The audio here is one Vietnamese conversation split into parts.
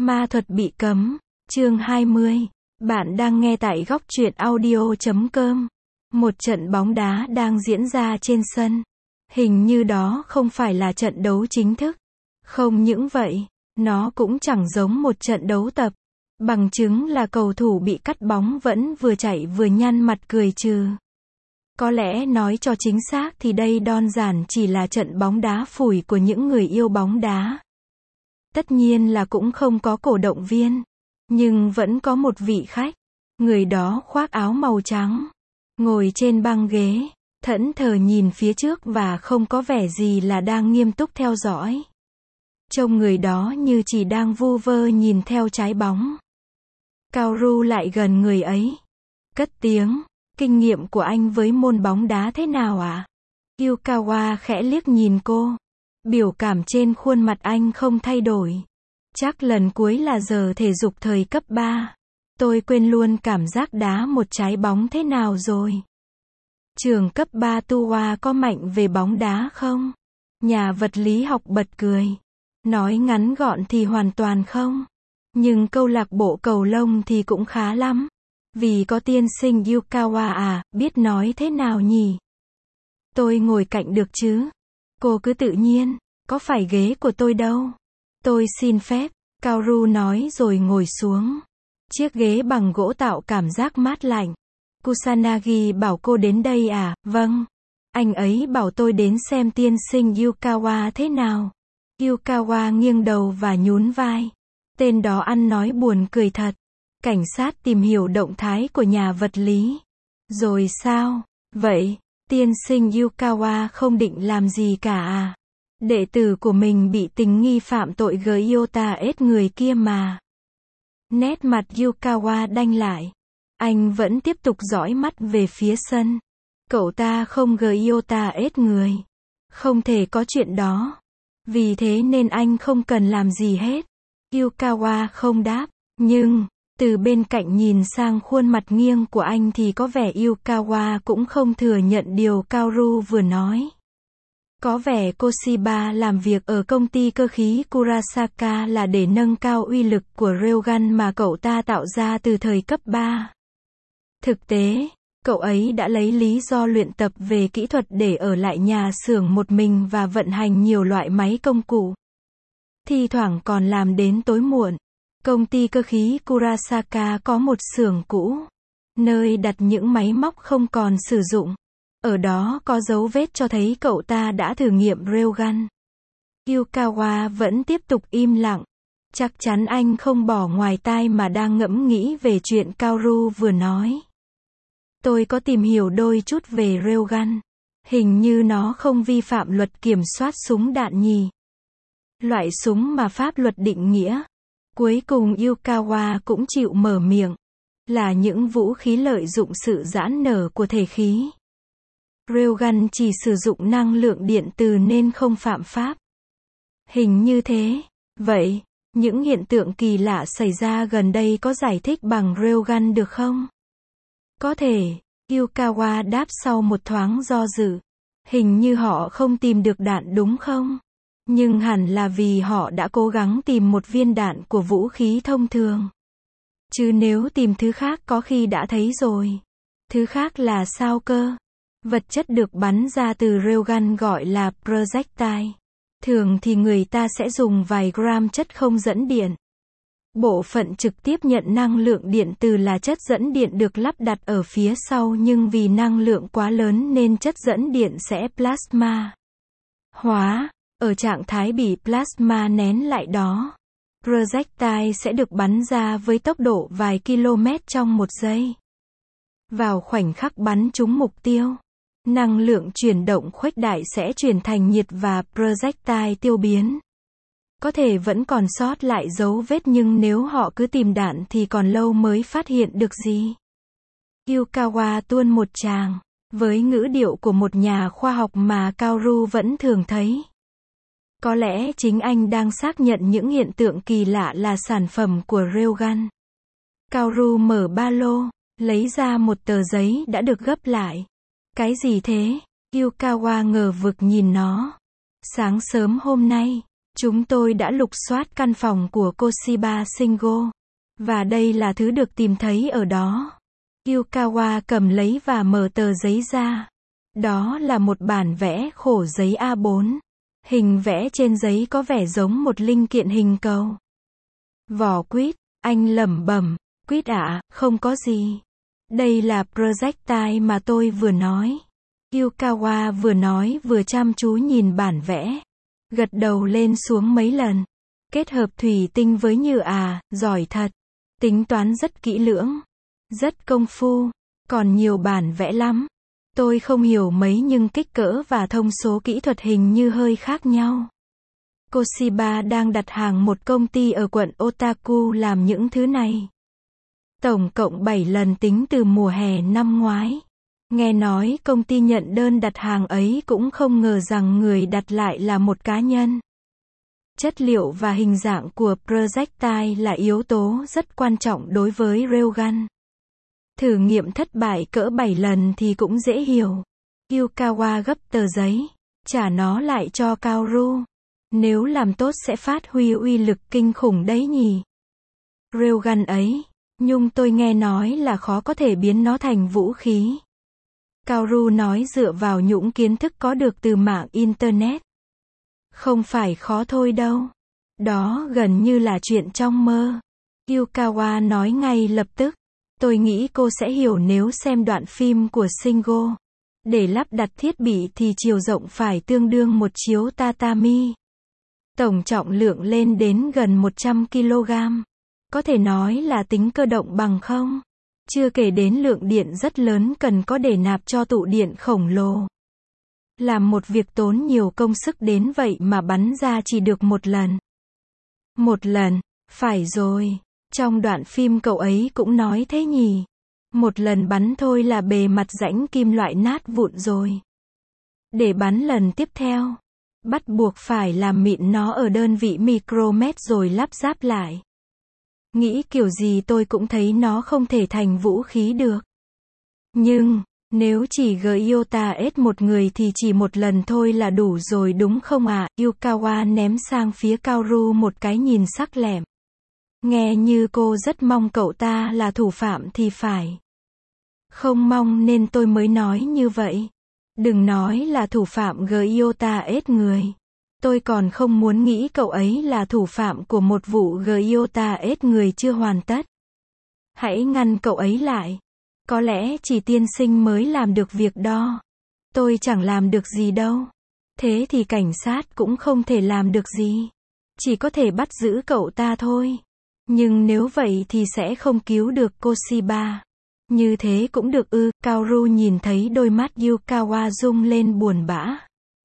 Ma thuật bị cấm. Chương 20. Bạn đang nghe tại góc truyện audio.com. Một trận bóng đá đang diễn ra trên sân. Hình như đó không phải là trận đấu chính thức. Không những vậy, nó cũng chẳng giống một trận đấu tập. Bằng chứng là cầu thủ bị cắt bóng vẫn vừa chạy vừa nhăn mặt cười trừ. Có lẽ nói cho chính xác thì đây đơn giản chỉ là trận bóng đá phủi của những người yêu bóng đá. Tất nhiên là cũng không có cổ động viên. Nhưng vẫn có một vị khách. Người đó khoác áo màu trắng. Ngồi trên băng ghế. Thẫn thờ nhìn phía trước và không có vẻ gì là đang nghiêm túc theo dõi. Trông người đó như chỉ đang vu vơ nhìn theo trái bóng. Kaoru lại gần người ấy. Cất tiếng. Kinh nghiệm của anh với môn bóng đá thế nào ạ? Yukawa khẽ liếc nhìn cô. Biểu cảm trên khuôn mặt anh không thay đổi. Chắc lần cuối là giờ thể dục thời cấp 3. Tôi quên luôn cảm giác đá một trái bóng thế nào rồi. Trường cấp 3 Tuwa có mạnh về bóng đá không? Nhà vật lý học bật cười. Nói ngắn gọn thì hoàn toàn không. Nhưng câu lạc bộ cầu lông thì cũng khá lắm. Vì có tiên sinh Yukawa à, biết nói thế nào nhỉ? Tôi ngồi cạnh được chứ? Cô cứ tự nhiên, có phải ghế của tôi đâu. Tôi xin phép, Kaoru nói rồi ngồi xuống. Chiếc ghế bằng gỗ tạo cảm giác mát lạnh. Kusanagi bảo cô đến đây à? Vâng. Anh ấy bảo tôi đến xem tiên sinh Yukawa thế nào. Yukawa nghiêng đầu và nhún vai. Tên đó ăn nói buồn cười thật. Cảnh sát tìm hiểu động thái của nhà vật lý. Rồi sao? Vậy, tiên sinh Yukawa không định làm gì cả à? Đệ tử của mình bị tình nghi phạm tội Gyota ết người kia mà. Nét mặt Yukawa đanh lại. Anh vẫn tiếp tục dõi mắt về phía sân. Cậu ta không Gyota ết người. Không thể có chuyện đó. Vì thế nên anh không cần làm gì hết. Yukawa không đáp. Nhưng, từ bên cạnh nhìn sang khuôn mặt nghiêng của anh thì có vẻ Yukawa cũng không thừa nhận điều Kaoru vừa nói. Có vẻ Koshiba làm việc ở công ty cơ khí Kurasaka là để nâng cao uy lực của railgun mà cậu ta tạo ra từ thời cấp 3. Thực tế, cậu ấy đã lấy lý do luyện tập về kỹ thuật để ở lại nhà xưởng một mình và vận hành nhiều loại máy công cụ. Thi thoảng còn làm đến tối muộn. Công ty cơ khí Kurasaka có một xưởng cũ, nơi đặt những máy móc không còn sử dụng. Ở đó có dấu vết cho thấy cậu ta đã thử nghiệm railgun. Yukawa vẫn tiếp tục im lặng. Chắc chắn anh không bỏ ngoài tai mà đang ngẫm nghĩ về chuyện Kaoru vừa nói. Tôi có tìm hiểu đôi chút về railgun. Hình như nó không vi phạm luật kiểm soát súng đạn nhỉ. Loại súng mà pháp luật định nghĩa. Cuối cùng Yukawa cũng chịu mở miệng. Là những vũ khí lợi dụng sự giãn nở của thể khí. Railgun chỉ sử dụng năng lượng điện từ nên không phạm pháp. Hình như thế. Vậy, những hiện tượng kỳ lạ xảy ra gần đây có giải thích bằng railgun được không? Có thể, Yukawa đáp sau một thoáng do dự. Hình như họ không tìm được đạn đúng không? Nhưng hẳn là vì họ đã cố gắng tìm một viên đạn của vũ khí thông thường. Chứ nếu tìm thứ khác có khi đã thấy rồi. Thứ khác là sao cơ? Vật chất được bắn ra từ railgun gọi là projectile. Thường thì người ta sẽ dùng vài gram chất không dẫn điện. Bộ phận trực tiếp nhận năng lượng điện từ là chất dẫn điện được lắp đặt ở phía sau, nhưng vì năng lượng quá lớn nên chất dẫn điện sẽ plasma hóa. Ở trạng thái bị plasma nén lại đó, projectile sẽ được bắn ra với tốc độ vài km trong một giây. Vào khoảnh khắc bắn trúng mục tiêu, năng lượng chuyển động khuếch đại sẽ chuyển thành nhiệt và projectile tiêu biến. Có thể vẫn còn sót lại dấu vết, nhưng nếu họ cứ tìm đạn thì còn lâu mới phát hiện được gì. Yukawa tuôn một tràng, với ngữ điệu của một nhà khoa học mà Kaoru vẫn thường thấy. Có lẽ chính anh đang xác nhận những hiện tượng kỳ lạ là sản phẩm của railgun. Kaoru mở ba lô, lấy ra một tờ giấy đã được gấp lại. Cái gì thế? Yukawa ngờ vực nhìn nó. Sáng sớm hôm nay, Chúng tôi đã lục soát căn phòng của Koshiba Shingo. Và đây là thứ được tìm thấy ở đó. Yukawa cầm lấy và mở tờ giấy ra. Đó là một bản vẽ khổ giấy A4. Hình vẽ trên giấy có vẻ giống một linh kiện hình cầu. Vỏ quýt, anh lẩm bẩm, quýt ạ, không có gì. Đây là projectile mà tôi vừa nói. Yukawa vừa nói vừa chăm chú nhìn bản vẽ. Gật đầu lên xuống mấy lần. Kết hợp thủy tinh với nhựa à, giỏi thật. Tính toán rất kỹ lưỡng. Rất công phu. Còn nhiều bản vẽ lắm. Tôi không hiểu mấy nhưng kích cỡ và thông số kỹ thuật hình như hơi khác nhau. Koshiba đang đặt hàng một công ty ở quận Otaku làm những thứ này. Tổng cộng 7 lần tính từ mùa hè năm ngoái. Nghe nói công ty nhận đơn đặt hàng ấy cũng không ngờ rằng người đặt lại là một cá nhân. Chất liệu và hình dạng của projectile là yếu tố rất quan trọng đối với railgun. Thử nghiệm thất bại cỡ 7 lần thì cũng dễ hiểu. Yukawa gấp tờ giấy, trả nó lại cho Kaoru. Nếu làm tốt sẽ phát huy uy lực kinh khủng đấy nhỉ. Railgun ấy, nhưng tôi nghe nói là khó có thể biến nó thành vũ khí. Kaoru nói dựa vào những kiến thức có được từ mạng Internet. Không phải khó thôi đâu. Đó gần như là chuyện trong mơ. Yukawa nói ngay lập tức. Tôi nghĩ cô sẽ hiểu nếu xem đoạn phim của Shingo. Để lắp đặt thiết bị thì chiều rộng phải tương đương một chiếu tatami. Tổng trọng lượng lên đến gần 100 kg. Có thể nói là tính cơ động bằng không? Chưa kể đến lượng điện rất lớn cần có để nạp cho tụ điện khổng lồ. Làm một việc tốn nhiều công sức đến vậy mà bắn ra chỉ được một lần. Một lần, phải rồi. Trong đoạn phim cậu ấy cũng nói thế nhỉ. Một lần bắn thôi là bề mặt rãnh kim loại nát vụn rồi. Để bắn lần tiếp theo, bắt buộc phải làm mịn nó ở đơn vị micromet rồi lắp ráp lại. Nghĩ kiểu gì tôi cũng thấy nó không thể thành vũ khí được. Nhưng, nếu chỉ Gyota S một người thì chỉ một lần thôi là đủ rồi đúng không ạ? Yukawa ném sang phía Kaoru một cái nhìn sắc lẻm. Nghe như cô rất mong cậu ta là thủ phạm thì phải. Không mong nên tôi mới nói như vậy. Đừng nói là thủ phạm Gyota S người. Tôi còn không muốn nghĩ cậu ấy là thủ phạm của một vụ Gyota S người chưa hoàn tất. Hãy ngăn cậu ấy lại. Có lẽ chỉ tiên sinh mới làm được việc đó. Tôi chẳng làm được gì đâu. Thế thì cảnh sát cũng không thể làm được gì. Chỉ có thể bắt giữ cậu ta thôi. Nhưng nếu vậy thì sẽ không cứu được Koshiba. Như thế cũng được ư? Kaoru nhìn thấy đôi mắt Yukawa rung lên buồn bã.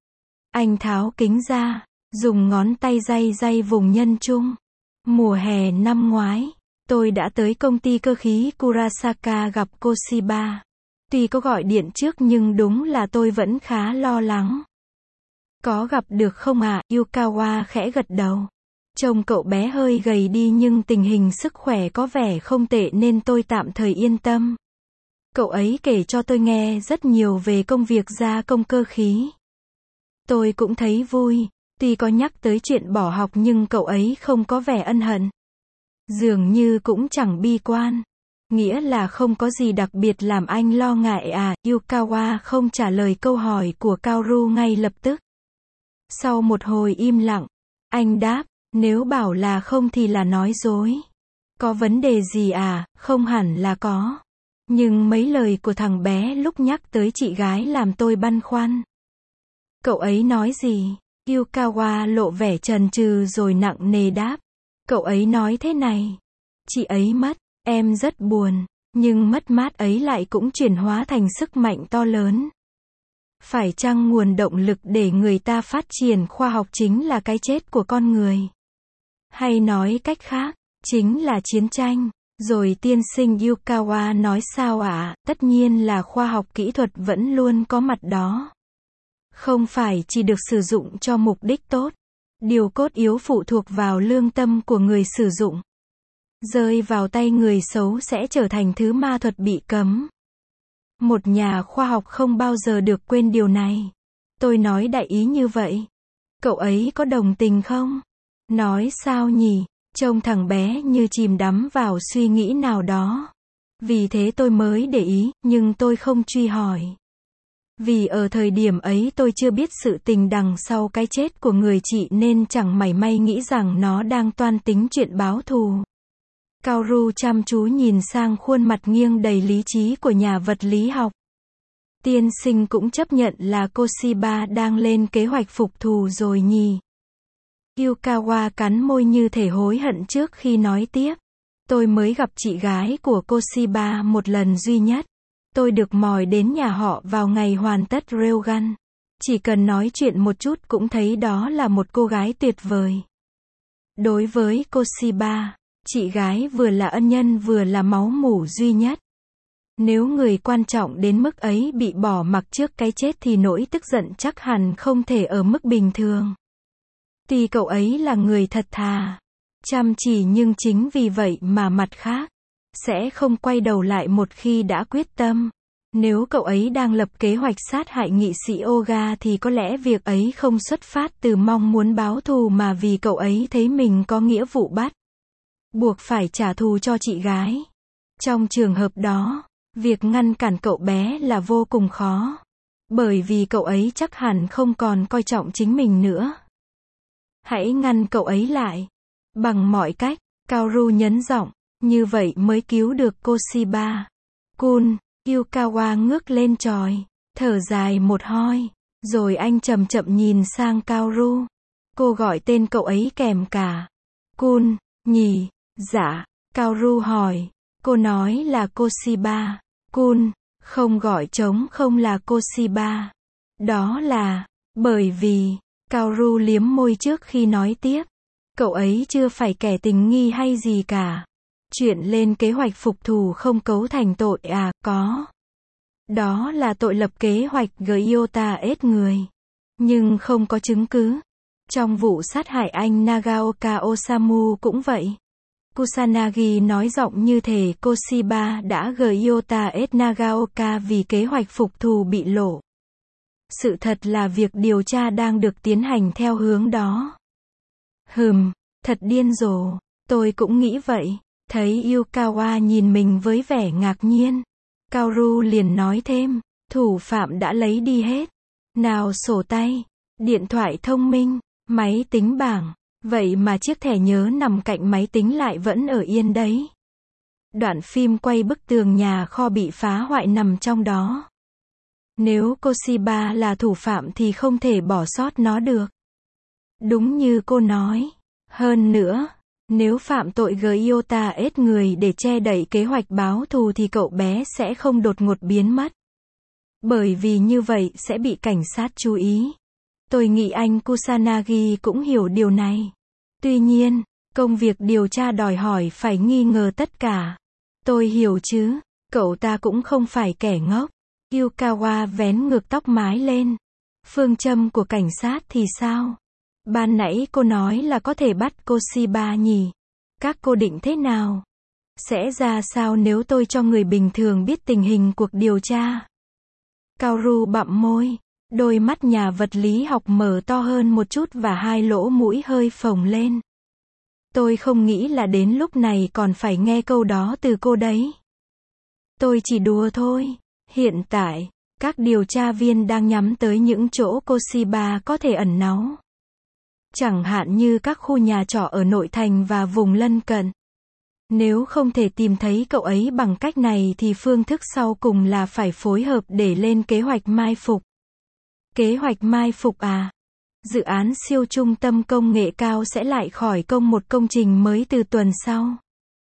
Anh tháo kính ra, dùng ngón tay day vùng nhân trung. Mùa hè năm ngoái, tôi đã tới công ty cơ khí Kurasaka gặp Koshiba. Tuy có gọi điện trước nhưng đúng là tôi vẫn khá lo lắng. Có gặp được không ạ? Yukawa khẽ gật đầu. Trông cậu bé hơi gầy đi nhưng tình hình sức khỏe có vẻ không tệ nên tôi tạm thời yên tâm. Cậu ấy kể cho tôi nghe rất nhiều về công việc gia công cơ khí. Tôi cũng thấy vui, tuy có nhắc tới chuyện bỏ học nhưng cậu ấy không có vẻ ân hận. Dường như cũng chẳng bi quan. Nghĩa là không có gì đặc biệt làm anh lo ngại à? Yukawa không trả lời câu hỏi của Kaoru ngay lập tức. Sau một hồi im lặng, anh đáp, nếu bảo là không thì là nói dối. Có vấn đề gì à? Không hẳn là có. Nhưng mấy lời của thằng bé lúc nhắc tới chị gái làm tôi băn khoăn. Cậu ấy nói gì? Yukawa lộ vẻ chần chừ rồi nặng nề đáp. Cậu ấy nói thế này. Chị ấy mất, em rất buồn, nhưng mất mát ấy lại cũng chuyển hóa thành sức mạnh to lớn. Phải chăng nguồn động lực để người ta phát triển khoa học chính là cái chết của con người? Hay nói cách khác, chính là chiến tranh? Rồi tiên sinh Yukawa nói sao ạ? Tất nhiên là khoa học kỹ thuật vẫn luôn có mặt đó. Không phải chỉ được sử dụng cho mục đích tốt. Điều cốt yếu phụ thuộc vào lương tâm của người sử dụng. Rơi vào tay người xấu sẽ trở thành thứ ma thuật bị cấm. Một nhà khoa học không bao giờ được quên điều này. Tôi nói đại ý như vậy. Cậu ấy có đồng tình không? Nói sao nhỉ? Trông thằng bé như chìm đắm vào suy nghĩ nào đó. Vì thế tôi mới để ý, nhưng tôi không truy hỏi. Vì ở thời điểm ấy tôi chưa biết sự tình đằng sau cái chết của người chị nên chẳng mảy may nghĩ rằng nó đang toan tính chuyện báo thù. Kaoru chăm chú nhìn sang khuôn mặt nghiêng đầy lý trí của nhà vật lý học. Tiên sinh cũng chấp nhận là Koshiba đang lên kế hoạch phục thù rồi nhỉ? Yukawa cắn môi như thể hối hận trước khi nói tiếp. Tôi mới gặp chị gái của Koshiba một lần duy nhất. Tôi được mời đến nhà họ vào ngày hoàn tất Railgun. Chỉ cần nói chuyện một chút cũng thấy đó là một cô gái tuyệt vời. Đối với Koshiba, chị gái vừa là ân nhân vừa là máu mủ duy nhất. Nếu người quan trọng đến mức ấy bị bỏ mặc trước cái chết thì nỗi tức giận chắc hẳn không thể ở mức bình thường. Tuy cậu ấy là người thật thà, chăm chỉ nhưng chính vì vậy mà mặt khác sẽ không quay đầu lại một khi đã quyết tâm. Nếu cậu ấy đang lập kế hoạch sát hại nghị sĩ Oga thì có lẽ việc ấy không xuất phát từ mong muốn báo thù mà vì cậu ấy thấy mình có nghĩa vụ bắt buộc phải trả thù cho chị gái. Trong trường hợp đó, việc ngăn cản cậu bé là vô cùng khó. Bởi vì cậu ấy chắc hẳn không còn coi trọng chính mình nữa. Hãy ngăn cậu ấy lại. Bằng mọi cách, Kaoru nhấn giọng, như vậy mới cứu được Koshiba. Kun, Yukawa ngước lên tròi, thở dài một hoi, rồi anh chậm chậm nhìn sang Kaoru. Cô gọi tên cậu ấy kèm cả. Kun, nhỉ? Dạ, Kaoru hỏi. Cô nói là Koshiba. Kun, không gọi trống không là Koshiba. Đó là, bởi vì, Kaoru liếm môi trước khi nói tiếp. Cậu ấy chưa phải kẻ tình nghi hay gì cả. Chuyện lên kế hoạch phục thù không cấu thành tội à, có. Đó là tội lập kế hoạch Gyota ết người. Nhưng không có chứng cứ. Trong vụ sát hại anh Nagaoka Osamu cũng vậy. Kusanagi nói giọng như thể Koshiba đã Gyota ết Nagaoka vì kế hoạch phục thù bị lộ. Sự thật là việc điều tra đang được tiến hành theo hướng đó. Thật điên rồ. Tôi cũng nghĩ vậy. Thấy Yukawa nhìn mình với vẻ ngạc nhiên, Kaoru liền nói thêm, thủ phạm đã lấy đi hết. Nào sổ tay, điện thoại thông minh, máy tính bảng, vậy mà chiếc thẻ nhớ nằm cạnh máy tính lại vẫn ở yên đấy. Đoạn phim quay bức tường nhà kho bị phá hoại nằm trong đó. Nếu Koshiba là thủ phạm thì không thể bỏ sót nó được. Đúng như cô nói. Hơn nữa, nếu phạm tội Gyota ết người để che đậy kế hoạch báo thù thì cậu bé sẽ không đột ngột biến mất. Bởi vì như vậy sẽ bị cảnh sát chú ý. Tôi nghĩ anh Kusanagi cũng hiểu điều này. Tuy nhiên, công việc điều tra đòi hỏi phải nghi ngờ tất cả. Tôi hiểu chứ, cậu ta cũng không phải kẻ ngốc. Yukawa vén ngược tóc mái lên. Phương châm của cảnh sát thì sao? Ban nãy cô nói là có thể bắt Koshiba nhỉ? Các cô định thế nào? Sẽ ra sao nếu tôi cho người bình thường biết tình hình cuộc điều tra? Kaoru bặm môi. Đôi mắt nhà vật lý học mở to hơn một chút và hai lỗ mũi hơi phồng lên. Tôi không nghĩ là đến lúc này còn phải nghe câu đó từ cô đấy. Tôi chỉ đùa thôi. Hiện tại, các điều tra viên đang nhắm tới những chỗ Koshiba có thể ẩn náu. Chẳng hạn như các khu nhà trọ ở nội thành và vùng lân cận. Nếu không thể tìm thấy cậu ấy bằng cách này thì phương thức sau cùng là phải phối hợp để lên kế hoạch mai phục. Kế hoạch mai phục à? Dự án siêu trung tâm công nghệ cao sẽ lại khỏi công một công trình mới từ tuần sau.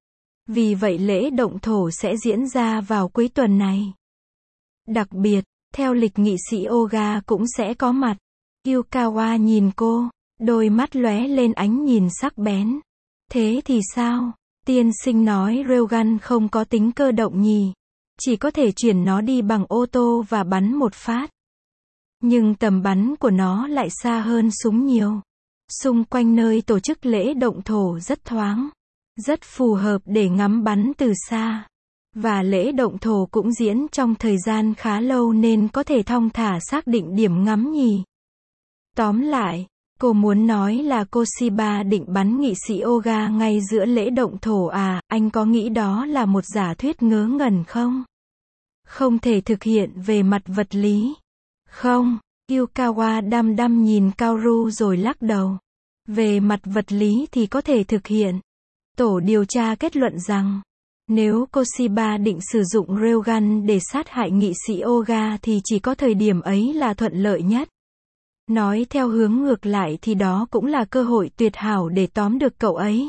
Vì vậy lễ động thổ sẽ diễn ra vào cuối tuần này. Đặc biệt, theo lịch nghị sĩ Oga cũng sẽ có mặt. Yukawa nhìn cô, đôi mắt lóe lên ánh nhìn sắc bén. Thế thì sao? Tiên sinh nói Railgun không có tính cơ động nhỉ? Chỉ có thể chuyển nó đi bằng ô tô và bắn một phát. Nhưng tầm bắn của nó lại xa hơn súng nhiều. Xung quanh nơi tổ chức lễ động thổ rất thoáng, rất phù hợp để ngắm bắn từ xa. Và lễ động thổ cũng diễn trong thời gian khá lâu nên có thể thong thả xác định điểm ngắm nhỉ. Tóm lại, Cô muốn nói là Koshiba định bắn nghị sĩ Oga ngay giữa lễ động thổ à, anh có nghĩ đó là một giả thuyết ngớ ngẩn không? Không thể thực hiện về mặt vật lý. Không, Yukawa đăm đăm nhìn Kaoru rồi lắc đầu. Về mặt vật lý thì có thể thực hiện. Tổ điều tra kết luận rằng, nếu Koshiba định sử dụng railgun để sát hại nghị sĩ Oga thì chỉ có thời điểm ấy là thuận lợi nhất. Nói theo hướng ngược lại thì đó cũng là cơ hội tuyệt hảo để tóm được cậu ấy.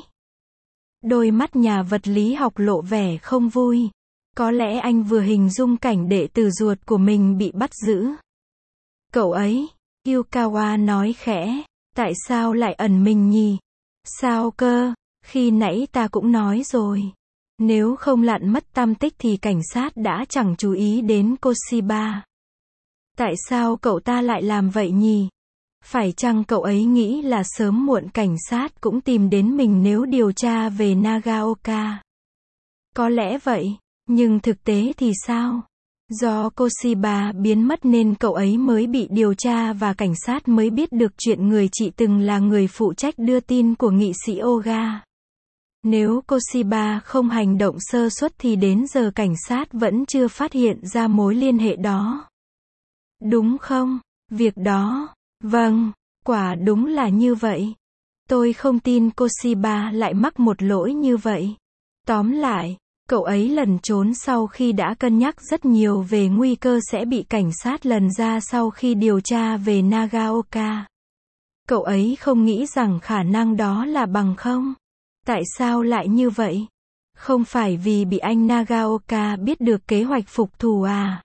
Đôi mắt nhà vật lý học lộ vẻ không vui. Có lẽ anh vừa hình dung cảnh đệ tử ruột của mình bị bắt giữ. Cậu ấy, Yukawa nói khẽ, tại sao lại ẩn mình nhỉ? Sao cơ, khi nãy ta cũng nói rồi. Nếu không lặn mất tăm tích thì cảnh sát đã chẳng chú ý đến Koshiba. Tại sao cậu ta lại làm vậy nhỉ? Phải chăng cậu ấy nghĩ là sớm muộn cảnh sát cũng tìm đến mình nếu điều tra về Nagaoka? Có lẽ vậy, nhưng thực tế thì sao? Do Koshiba biến mất nên cậu ấy mới bị điều tra và cảnh sát mới biết được chuyện người chị từng là người phụ trách đưa tin của nghị sĩ Oga. Nếu Koshiba không hành động sơ suất thì đến giờ cảnh sát vẫn chưa phát hiện ra mối liên hệ đó. Đúng không? Việc đó. Vâng, quả đúng là như vậy. Tôi không tin Koshiba lại mắc một lỗi như vậy. Tóm lại, cậu ấy lẩn trốn sau khi đã cân nhắc rất nhiều về nguy cơ sẽ bị cảnh sát lần ra sau khi điều tra về Nagaoka. Cậu ấy không nghĩ rằng khả năng đó là bằng không. Tại sao lại như vậy? Không phải vì bị anh Nagaoka biết được kế hoạch phục thù à?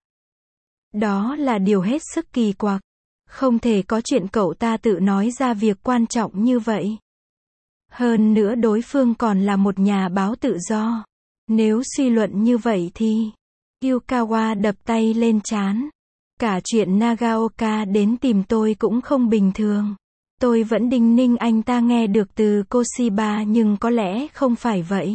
Đó là điều hết sức kỳ quặc. Không thể có chuyện cậu ta tự nói ra việc quan trọng như vậy. Hơn nữa đối phương còn là một nhà báo tự do. Nếu suy luận như vậy thì... Yukawa đập tay lên trán. Cả chuyện Nagaoka đến tìm tôi cũng không bình thường. Tôi vẫn đinh ninh anh ta nghe được từ Koshiba nhưng có lẽ không phải vậy.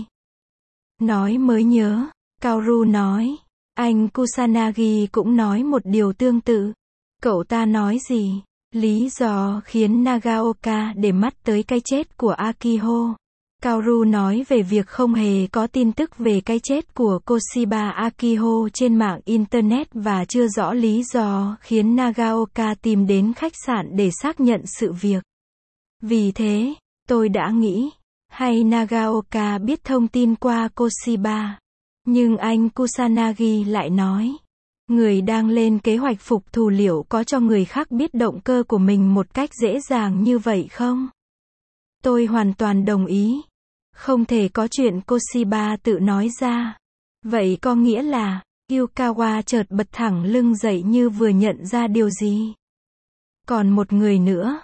Nói mới nhớ, Kaoru nói. Anh Kusanagi cũng nói một điều tương tự. Cậu ta nói gì? Lý do khiến Nagaoka để mắt tới cái chết của Akiho. Kaoru nói về việc không hề có tin tức về cái chết của Koshiba Akiho trên mạng Internet và chưa rõ lý do khiến Nagaoka tìm đến khách sạn để xác nhận sự việc. Vì thế, tôi đã nghĩ, hay Nagaoka biết thông tin qua Koshiba. Nhưng anh Kusanagi lại nói, người đang lên kế hoạch phục thù liệu có cho người khác biết động cơ của mình một cách dễ dàng như vậy không? Tôi hoàn toàn đồng ý. Không thể có chuyện Koshiba tự nói ra. Vậy có nghĩa là, Yukawa chợt bật thẳng lưng dậy như vừa nhận ra điều gì. Còn một người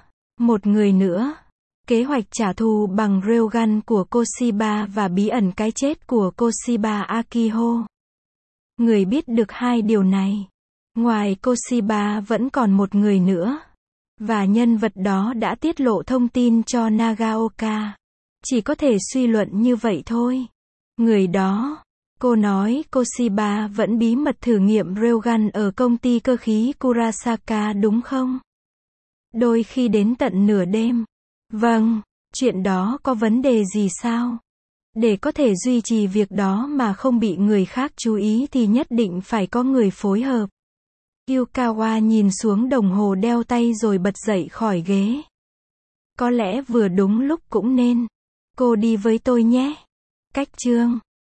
nữa. Kế hoạch trả thù bằng railgun của Koshiba và bí ẩn cái chết của Koshiba Akiho. Người biết được hai điều này. Ngoài Koshiba vẫn còn một người nữa. Và nhân vật đó đã tiết lộ thông tin cho Nagaoka. Chỉ có thể suy luận như vậy thôi. Người đó, cô nói Koshiba vẫn bí mật thử nghiệm railgun ở công ty cơ khí Kurasaka đúng không? Đôi khi đến tận nửa đêm. Vâng, chuyện đó có vấn đề gì sao? Để có thể duy trì việc đó mà không bị người khác chú ý thì nhất định phải có người phối hợp. Yukawa nhìn xuống đồng hồ đeo tay rồi bật dậy khỏi ghế. Có lẽ vừa đúng lúc cũng nên. Cô đi với tôi nhé. Cách chương